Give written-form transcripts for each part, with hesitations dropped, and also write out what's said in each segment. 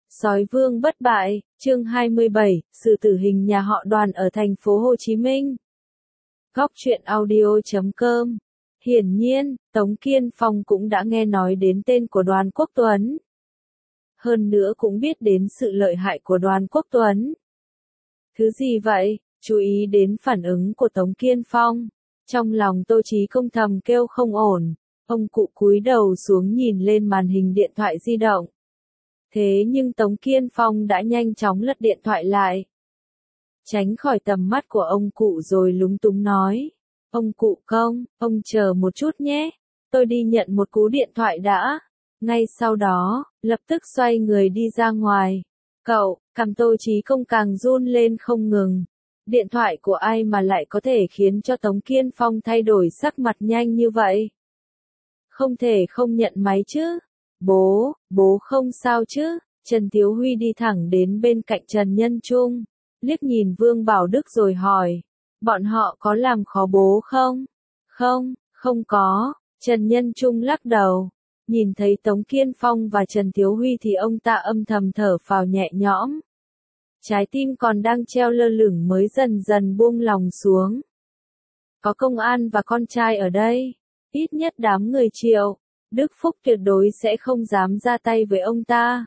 Sói Vương bất bại, chương 27, sự tử hình nhà họ Đoàn ở thành phố Hồ Chí Minh. Góc truyện audio.com. Hiển nhiên, Tống Kiên Phong cũng đã nghe nói đến tên của Đoàn Quốc Tuấn. Hơn nữa cũng biết đến sự lợi hại của Đoàn Quốc Tuấn. Thứ gì vậy? Chú ý đến phản ứng của Tống Kiên Phong. Trong lòng Tô Chí Công thầm kêu không ổn. Ông cụ cúi đầu xuống nhìn lên màn hình điện thoại di động. Thế nhưng Tống Kiên Phong đã nhanh chóng lật điện thoại lại. Tránh khỏi tầm mắt của ông cụ rồi lúng túng nói. Ông cụ Công, ông chờ một chút nhé. Tôi đi nhận một cú điện thoại đã. Ngay sau đó, lập tức xoay người đi ra ngoài. Cậu, cằm Tô Chí Công càng run lên không ngừng. Điện thoại của ai mà lại có thể khiến cho Tống Kiên Phong thay đổi sắc mặt nhanh như vậy? Không thể không nhận máy chứ. Bố không sao chứ? Trần Thiếu Huy đi thẳng đến bên cạnh Trần Nhân Trung, liếc nhìn Vương Bảo Đức rồi hỏi, bọn họ có làm khó bố không? Không có, Trần Nhân Trung lắc đầu. Nhìn thấy Tống Kiên Phong và Trần Thiếu Huy thì ông ta âm thầm thở phào nhẹ nhõm. Trái tim còn đang treo lơ lửng mới dần dần buông lòng xuống. Có công an và con trai ở đây, ít nhất đám người Triệu Đức Phúc tuyệt đối sẽ không dám ra tay với ông ta.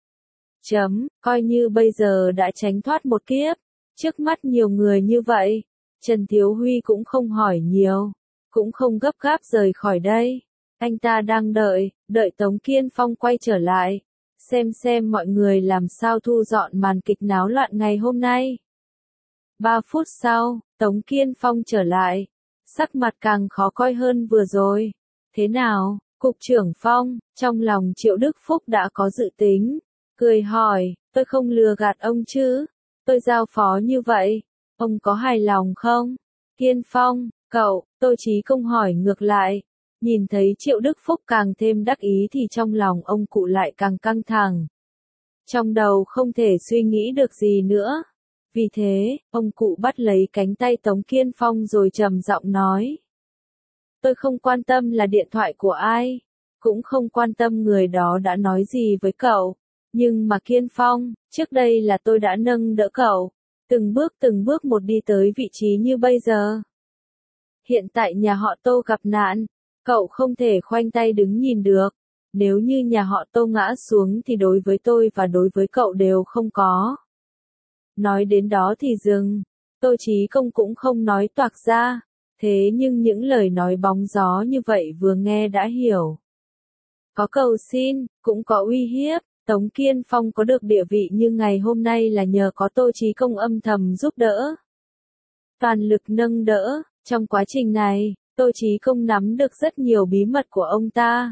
Coi như bây giờ đã tránh thoát một kiếp, trước mắt nhiều người như vậy, Trần Thiếu Huy cũng không hỏi nhiều, cũng không gấp gáp rời khỏi đây. Anh ta đang đợi Tống Kiên Phong quay trở lại, xem mọi người làm sao thu dọn màn kịch náo loạn ngày hôm nay. 3 phút sau, Tống Kiên Phong trở lại, sắc mặt càng khó coi hơn vừa rồi. Thế nào, Cục trưởng Phong? Trong lòng Triệu Đức Phúc đã có dự tính, cười hỏi, tôi không lừa gạt ông chứ? Tôi giao phó như vậy, ông có hài lòng không? Kiên Phong, cậu, Tô Chí Công hỏi ngược lại. Nhìn thấy Triệu Đức Phúc càng thêm đắc ý thì trong lòng ông cụ lại càng căng thẳng. Trong đầu không thể suy nghĩ được gì nữa. Vì thế, ông cụ bắt lấy cánh tay Tống Kiên Phong rồi trầm giọng nói. Tôi không quan tâm là điện thoại của ai, cũng không quan tâm người đó đã nói gì với cậu. Nhưng mà Kiên Phong, trước đây là tôi đã nâng đỡ cậu, từng bước một đi tới vị trí như bây giờ. Hiện tại nhà họ Tô gặp nạn, cậu không thể khoanh tay đứng nhìn được. Nếu như nhà họ Tô ngã xuống thì đối với tôi và đối với cậu đều không có. Nói đến đó thì dừng, Tô Chí Công cũng không nói toạc ra, thế nhưng những lời nói bóng gió như vậy vừa nghe đã hiểu. Có cầu xin, cũng có uy hiếp, Tống Kiên Phong có được địa vị như ngày hôm nay là nhờ có Tô Chí Công âm thầm giúp đỡ. Toàn lực nâng đỡ, trong quá trình này, Tô Chí Công nắm được rất nhiều bí mật của ông ta.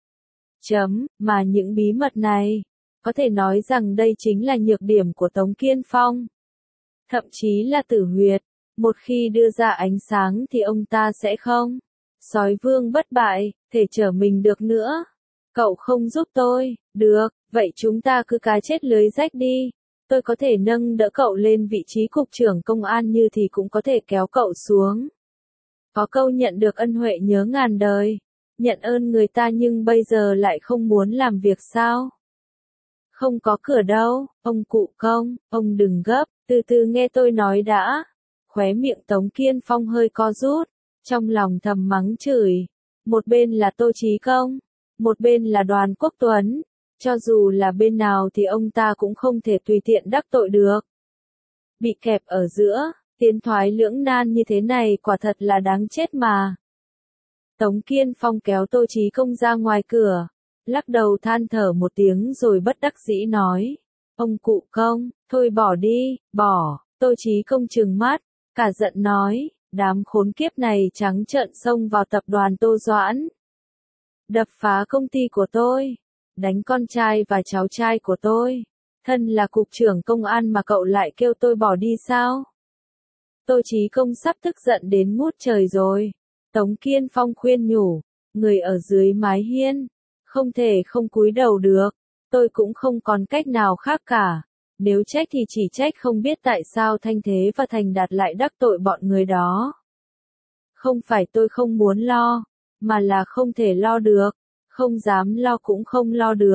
Mà những bí mật này, có thể nói rằng đây chính là nhược điểm của Tống Kiên Phong. Thậm chí là tử huyệt, một khi đưa ra ánh sáng thì ông ta sẽ không. Sói Vương bất bại, thể trở mình được nữa. Cậu không giúp tôi, được, vậy chúng ta cứ cá chết lưới rách đi. Tôi có thể nâng đỡ cậu lên vị trí cục trưởng công an như thì cũng có thể kéo cậu xuống. Có câu nhận được ân huệ nhớ ngàn đời. Nhận ơn người ta nhưng bây giờ lại không muốn làm việc sao? Không có cửa đâu, ông cụ Công, ông đừng gấp, từ từ nghe tôi nói đã. Khóe miệng Tống Kiên Phong hơi co rút, trong lòng thầm mắng chửi. Một bên là Tô Chí Công, một bên là Đoàn Quốc Tuấn, cho dù là bên nào thì ông ta cũng không thể tùy tiện đắc tội được. Bị kẹp ở giữa, tiến thoái lưỡng nan như thế này quả thật là đáng chết mà. Tống Kiên Phong kéo Tô Chí Công ra ngoài cửa, lắc đầu than thở một tiếng rồi bất đắc dĩ nói. Ông cụ Công, thôi bỏ đi, bỏ. Tô Chí Công trừng mắt, cả giận nói, đám khốn kiếp này trắng trợn xông vào tập đoàn Tô Doãn. Đập phá công ty của tôi, đánh con trai và cháu trai của tôi. Thân là cục trưởng công an mà cậu lại kêu tôi bỏ đi sao? Tô Chí Công sắp tức giận đến ngút trời rồi. Tống Kiên Phong khuyên nhủ, người ở dưới mái hiên, không thể không cúi đầu được, tôi cũng không còn cách nào khác cả, nếu trách thì chỉ trách không biết tại sao Thanh Thế và Thành Đạt lại đắc tội bọn người đó. Không phải tôi không muốn lo, mà là không thể lo được, không dám lo cũng không lo được,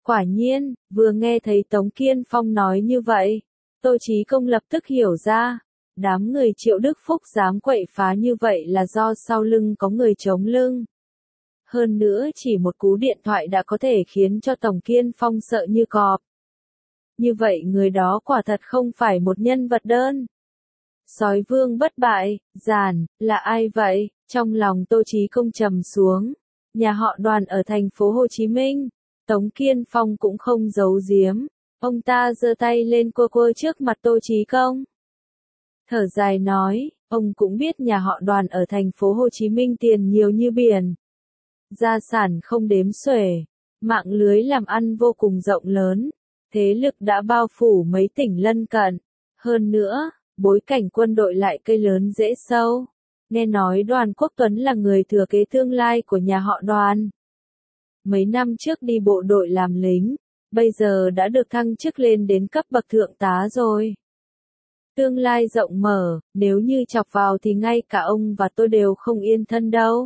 Quả nhiên, vừa nghe thấy Tống Kiên Phong nói như vậy, Tô Chí Công lập tức hiểu ra, đám người Triệu Đức Phúc dám quậy phá như vậy là do sau lưng có người chống lưng. Hơn nữa chỉ một cú điện thoại đã có thể khiến cho Tống Kiên Phong sợ như cọp. Như vậy người đó quả thật không phải một nhân vật đơn. Sói vương bất bại, giản, là ai vậy? Trong lòng Tô Chí Công trầm xuống. Nhà họ Đoàn ở thành phố Hồ Chí Minh. Tống Kiên Phong cũng không giấu giếm. Ông ta giơ tay lên quơ quơ trước mặt Tô Chí Công. Thở dài nói, ông cũng biết nhà họ Đoàn ở thành phố Hồ Chí Minh tiền nhiều như biển. Gia sản không đếm xuể. Mạng lưới làm ăn vô cùng rộng lớn. Thế lực đã bao phủ mấy tỉnh lân cận. Hơn nữa, bối cảnh quân đội lại cây lớn rễ sâu. Nghe nói Đoàn Quốc Tuấn là người thừa kế tương lai của nhà họ Đoàn. Mấy năm trước đi bộ đội làm lính, bây giờ đã được thăng chức lên đến cấp bậc thượng tá rồi. Tương lai rộng mở, nếu như chọc vào thì ngay cả ông và tôi đều không yên thân đâu.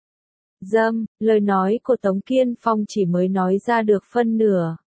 Lời nói của Tống Kiên Phong chỉ mới nói ra được phân nửa.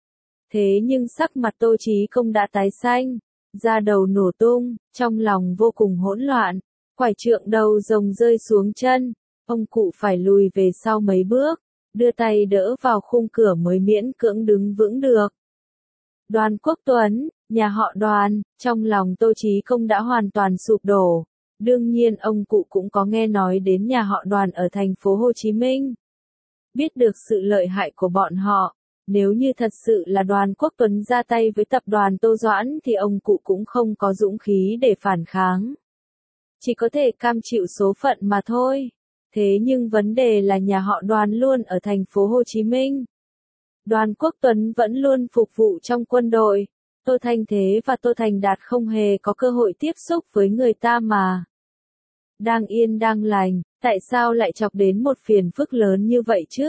Thế nhưng sắc mặt Tô Chí Công đã tái xanh, da đầu nổ tung, trong lòng vô cùng hỗn loạn, quải trượng đầu rồng rơi xuống chân, ông cụ phải lùi về sau mấy bước, đưa tay đỡ vào khung cửa mới miễn cưỡng đứng vững được. Đoàn Quốc Tuấn, nhà họ Đoàn, trong lòng Tô Chí Công đã hoàn toàn sụp đổ. Đương nhiên ông cụ cũng có nghe nói đến nhà họ Đoàn ở thành phố Hồ Chí Minh. Biết được sự lợi hại của bọn họ, nếu như thật sự là Đoàn Quốc Tuấn ra tay với tập đoàn Tô Doãn thì ông cụ cũng không có dũng khí để phản kháng. Chỉ có thể cam chịu số phận mà thôi. Thế nhưng vấn đề là nhà họ Đoàn luôn ở thành phố Hồ Chí Minh. Đoàn Quốc Tuấn vẫn luôn phục vụ trong quân đội. Tô Thanh Thế và Tô Thành Đạt không hề có cơ hội tiếp xúc với người ta mà. Đang yên đang lành, tại sao lại chọc đến một phiền phức lớn như vậy chứ?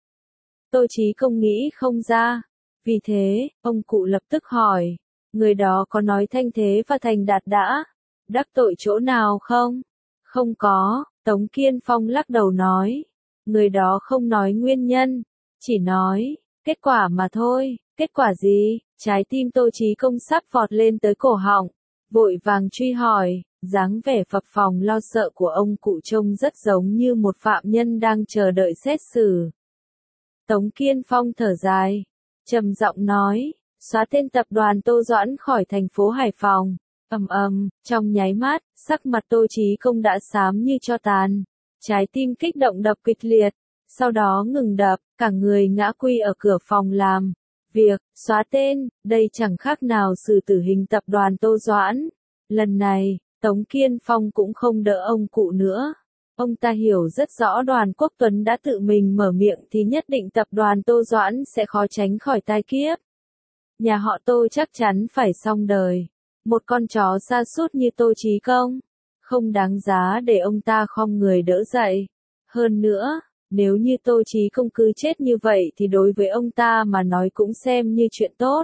Tô Chí Công nghĩ không ra. Vì thế, ông cụ lập tức hỏi, người đó có nói Thanh Thế và Thành Đạt đã đắc tội chỗ nào không? Không có, Tống Kiên Phong lắc đầu nói. Người đó không nói nguyên nhân, chỉ nói, kết quả mà thôi. Kết quả gì? Trái tim Tô Chí Công sắp vọt lên tới cổ họng, vội vàng truy hỏi, dáng vẻ phập phồng lo sợ của ông cụ trông rất giống như một phạm nhân đang chờ đợi xét xử. Tống Kiên Phong thở dài, trầm giọng nói, xóa tên tập đoàn Tô Doãn khỏi thành phố Hải Phòng. Trong nháy mắt, sắc mặt Tô Chí Công đã xám như tro tàn, trái tim kích động đập kịch liệt, sau đó ngừng đập, cả người ngã quy ở cửa phòng làm việc, xóa tên, đây chẳng khác nào xử tử hình tập đoàn Tô Doãn. Lần này, Tống Kiên Phong cũng không đỡ ông cụ nữa. Ông ta hiểu rất rõ Đoàn Quốc Tuấn đã tự mình mở miệng thì nhất định tập đoàn Tô Doãn sẽ khó tránh khỏi tai kiếp. Nhà họ Tô chắc chắn phải xong đời. Một con chó sa sút như Tô Chí Công, không đáng giá để ông ta khom người đỡ dậy. Hơn nữa, nếu như Tô Chí Công cứ chết như vậy thì đối với ông ta mà nói cũng xem như chuyện tốt.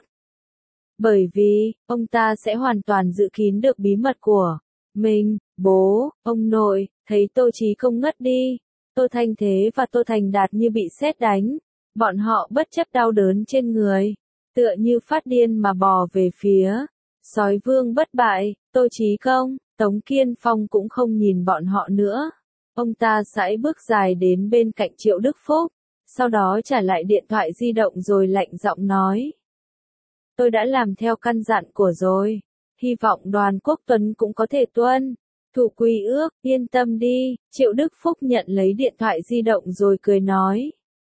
Bởi vì, ông ta sẽ hoàn toàn giữ kín được bí mật của mình. Bố, ông nội, thấy Tô Chí Công ngất đi, Tô Thanh Thế và Tô Thành Đạt như bị sét đánh. Bọn họ bất chấp đau đớn trên người, tựa như phát điên mà bò về phía sói vương bất bại. Tô Chí Công, Tống Kiên Phong cũng không nhìn bọn họ nữa. Ông ta sải bước dài đến bên cạnh Triệu Đức Phúc, sau đó trả lại điện thoại di động rồi lạnh giọng nói. Tôi đã làm theo căn dặn của rồi, hy vọng Đoàn Quốc Tuấn cũng có thể tuân thủ quy ước, yên tâm đi. Triệu Đức Phúc nhận lấy điện thoại di động rồi cười nói.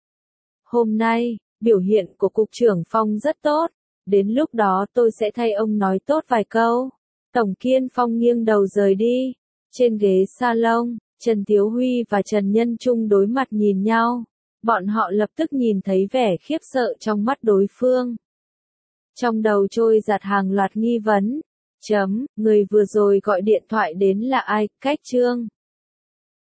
Hôm nay, biểu hiện của Cục trưởng Phong rất tốt, đến lúc đó tôi sẽ thay ông nói tốt vài câu. Tổng Kiên Phong nghiêng đầu rời đi, trên ghế salon. Trần Thiếu Huy và Trần Nhân Trung đối mặt nhìn nhau. Bọn họ lập tức nhìn thấy vẻ khiếp sợ trong mắt đối phương. Trong đầu trôi dạt hàng loạt nghi vấn. Người vừa rồi gọi điện thoại đến là ai? Cách Trương.